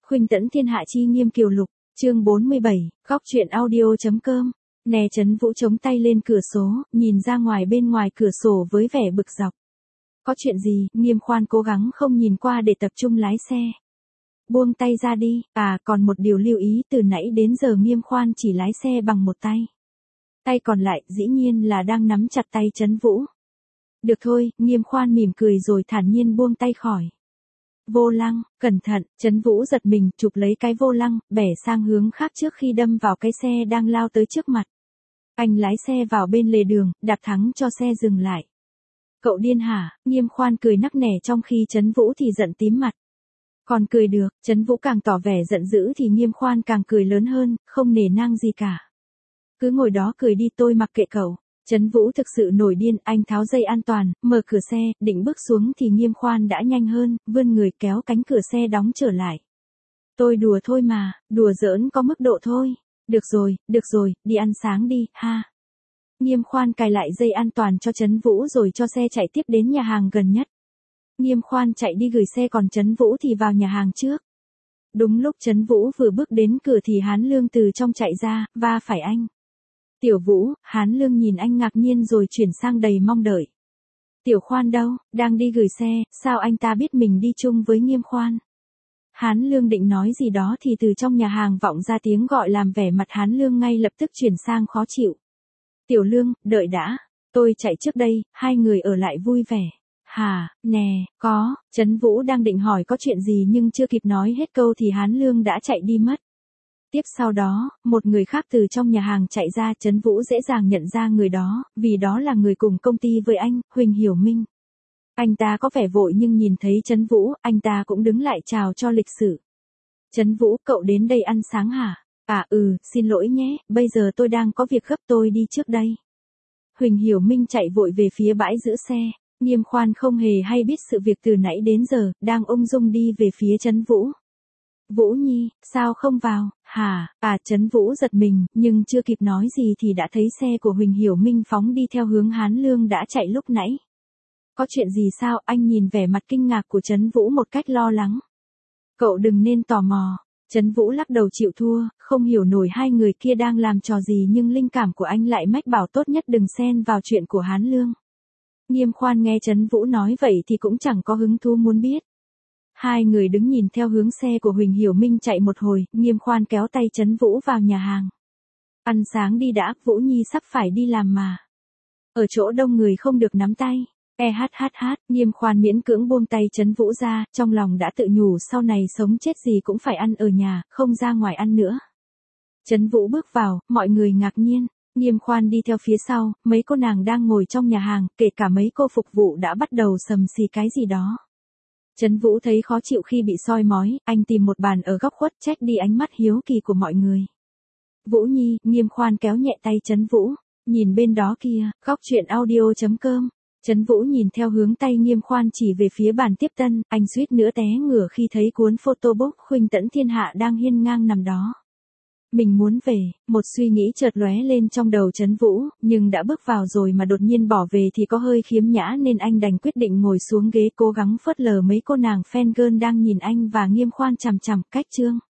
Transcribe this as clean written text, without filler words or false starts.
Khuynh Tẫn Thiên Hạ Chi Nghiêm Kiều Lục, chương 47, góc truyện audio.com. Nè Trấn Vũ chống tay lên cửa sổ, nhìn ra ngoài bên ngoài cửa sổ với vẻ bực dọc. Có chuyện gì? Nghiêm Khoan cố gắng không nhìn qua để tập trung lái xe. Buông tay ra đi, còn một điều lưu ý, từ nãy đến giờ Nghiêm Khoan chỉ lái xe bằng một tay. Tay còn lại dĩ nhiên là đang nắm chặt tay Trấn Vũ. Được thôi, Nghiêm Khoan mỉm cười rồi thản nhiên buông tay khỏi. Vô lăng, cẩn thận, Trấn Vũ giật mình, chụp lấy cái vô lăng, bẻ sang hướng khác trước khi đâm vào cái xe đang lao tới trước mặt. Anh lái xe vào bên lề đường, đạp thắng cho xe dừng lại. Cậu điên hả? Nghiêm Khoan cười nắc nẻ trong khi Trấn Vũ thì giận tím mặt. Còn cười được, Trấn Vũ càng tỏ vẻ giận dữ thì Nghiêm Khoan càng cười lớn hơn, không nể nang gì cả. Cứ ngồi đó cười đi, tôi mặc kệ cậu. Trấn Vũ thực sự nổi điên, anh tháo dây an toàn, mở cửa xe, định bước xuống thì Nghiêm Khoan đã nhanh hơn, vươn người kéo cánh cửa xe đóng trở lại. Tôi đùa thôi mà, đùa giỡn có mức độ thôi. Được rồi, đi ăn sáng đi, ha. Nghiêm Khoan cài lại dây an toàn cho Trấn Vũ rồi cho xe chạy tiếp đến nhà hàng gần nhất. Nghiêm Khoan chạy đi gửi xe còn Trấn Vũ thì vào nhà hàng trước. Đúng lúc Trấn Vũ vừa bước đến cửa thì Hán Lương từ trong chạy ra, va phải anh. Tiểu Vũ, Hán Lương nhìn anh ngạc nhiên rồi chuyển sang đầy mong đợi. Tiểu Khoan đâu, đang đi gửi xe, sao anh ta biết mình đi chung với Nghiêm Khoan? Hán Lương định nói gì đó thì từ trong nhà hàng vọng ra tiếng gọi làm vẻ mặt Hán Lương ngay lập tức chuyển sang khó chịu. Tiểu Lương, đợi đã, tôi chạy trước đây, hai người ở lại vui vẻ. Hả, nè, có, Trấn Vũ đang định hỏi có chuyện gì nhưng chưa kịp nói hết câu thì Hán Lương đã chạy đi mất. Tiếp sau đó, một người khác từ trong nhà hàng chạy ra, Trấn Vũ dễ dàng nhận ra người đó, vì đó là người cùng công ty với anh, Huỳnh Hiểu Minh. Anh ta có vẻ vội nhưng nhìn thấy Trấn Vũ, anh ta cũng đứng lại chào cho lịch sự. Trấn Vũ, cậu đến đây ăn sáng hả? Xin lỗi nhé, bây giờ tôi đang có việc gấp, tôi đi trước đây. Huỳnh Hiểu Minh chạy vội về phía bãi giữ xe, Nghiêm Khoan không hề hay biết sự việc từ nãy đến giờ, đang ung dung đi về phía Trấn Vũ. Vũ Nhi, sao không vào, hả? Trấn Vũ giật mình, nhưng chưa kịp nói gì thì đã thấy xe của Huỳnh Hiểu Minh phóng đi theo hướng Hán Lương đã chạy lúc nãy. Có chuyện gì sao? Anh nhìn vẻ mặt kinh ngạc của Trấn Vũ một cách lo lắng. Cậu đừng nên tò mò. Trấn Vũ lắc đầu chịu thua, không hiểu nổi hai người kia đang làm trò gì nhưng linh cảm của anh lại mách bảo tốt nhất đừng xen vào chuyện của Hán Lương. Nghiêm Khoan nghe Trấn Vũ nói vậy thì cũng chẳng có hứng thú muốn biết. Hai người đứng nhìn theo hướng xe của Huỳnh Hiểu Minh chạy một hồi, Nghiêm Khoan kéo tay Trấn Vũ vào nhà hàng. Ăn sáng đi đã, Vũ Nhi sắp phải đi làm mà. Ở chỗ đông người không được nắm tay. Nghiêm Khoan miễn cưỡng buông tay Trấn Vũ ra, trong lòng đã tự nhủ sau này sống chết gì cũng phải ăn ở nhà, không ra ngoài ăn nữa. Trấn Vũ bước vào, mọi người ngạc nhiên. Nghiêm Khoan đi theo phía sau, mấy cô nàng đang ngồi trong nhà hàng, kể cả mấy cô phục vụ đã bắt đầu sầm xì cái gì đó. Trấn Vũ thấy khó chịu khi bị soi mói, anh tìm một bàn ở góc khuất trách đi ánh mắt hiếu kỳ của mọi người. Vũ Nhi, Nghiêm Khoan kéo nhẹ tay Trấn Vũ, nhìn bên đó kia, góc truyện audio.com. Trấn Vũ nhìn theo hướng tay Nghiêm Khoan chỉ về phía bàn tiếp tân, anh suýt nữa té ngửa khi thấy cuốn photobook Khuynh Tẫn Thiên Hạ đang hiên ngang nằm đó. Mình muốn về, một suy nghĩ chợt lóe lên trong đầu Trấn Vũ, nhưng đã bước vào rồi mà đột nhiên bỏ về thì có hơi khiếm nhã nên anh đành quyết định ngồi xuống ghế cố gắng phớt lờ mấy cô nàng fan girl đang nhìn anh và Nghiêm Khoan chằm chằm. Cách chương